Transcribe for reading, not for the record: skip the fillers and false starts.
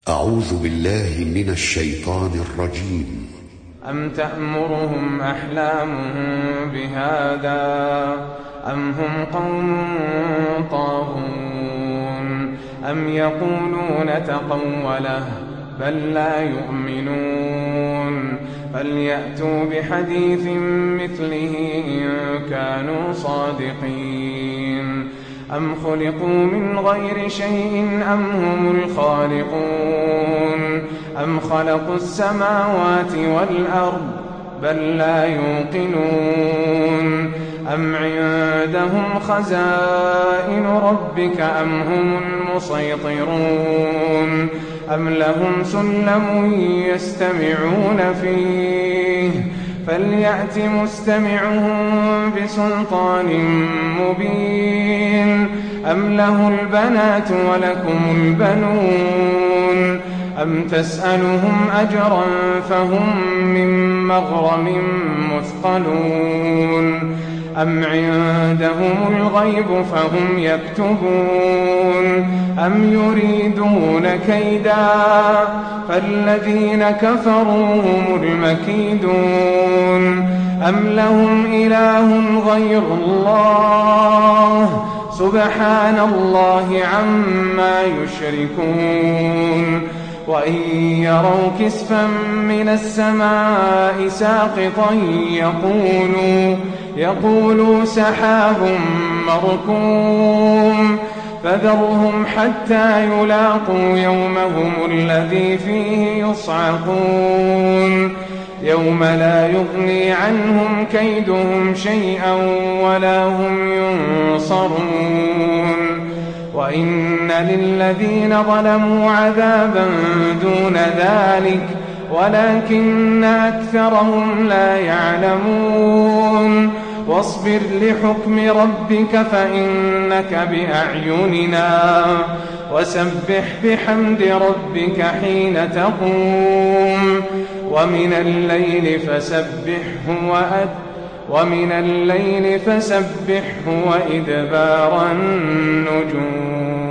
أعوذ بالله من الشيطان الرجيم. أم تأمرهم أحلامهم بهذا أم هم قوم طاغون أم يقولون تقوله بل لا يؤمنون فليأتوا بحديث مثله إن كانوا صادقين أم خلقوا من غير شيء أم هم الخالقون أم خلقوا السماوات والأرض بل لا يوقنون أم عندهم خزائن ربك أم هم المسيطرون أم لهم سلم يستمعون فيه فليأت مستمعهم بسلطان مبين أم له البنات ولكم البنون أم تسألهم أجرا فهم من مغرم مثقلون أم عندهم الغيب فهم يكتبون أم يريدون كيدا فالذين كفروا هم المكيدون أم لهم إله غير الله سبحان الله عما يشركون وإن يروا كسفا من السماء ساقطا يقولوا سحاب مركوم فذرهم حتى يلاقوا يومهم الذي فيه يصعقون يوم لا يغني عنهم كيدهم شيئا ولا هم ينصرون وإن للذين ظلموا عذابا دون ذلك ولكن أكثرهم لا يعلمون واصبر لحكم ربك فإنك بأعيننا وسبح بحمد ربك حين تقوم ومن الليل فسبحه وإدبار النجوم.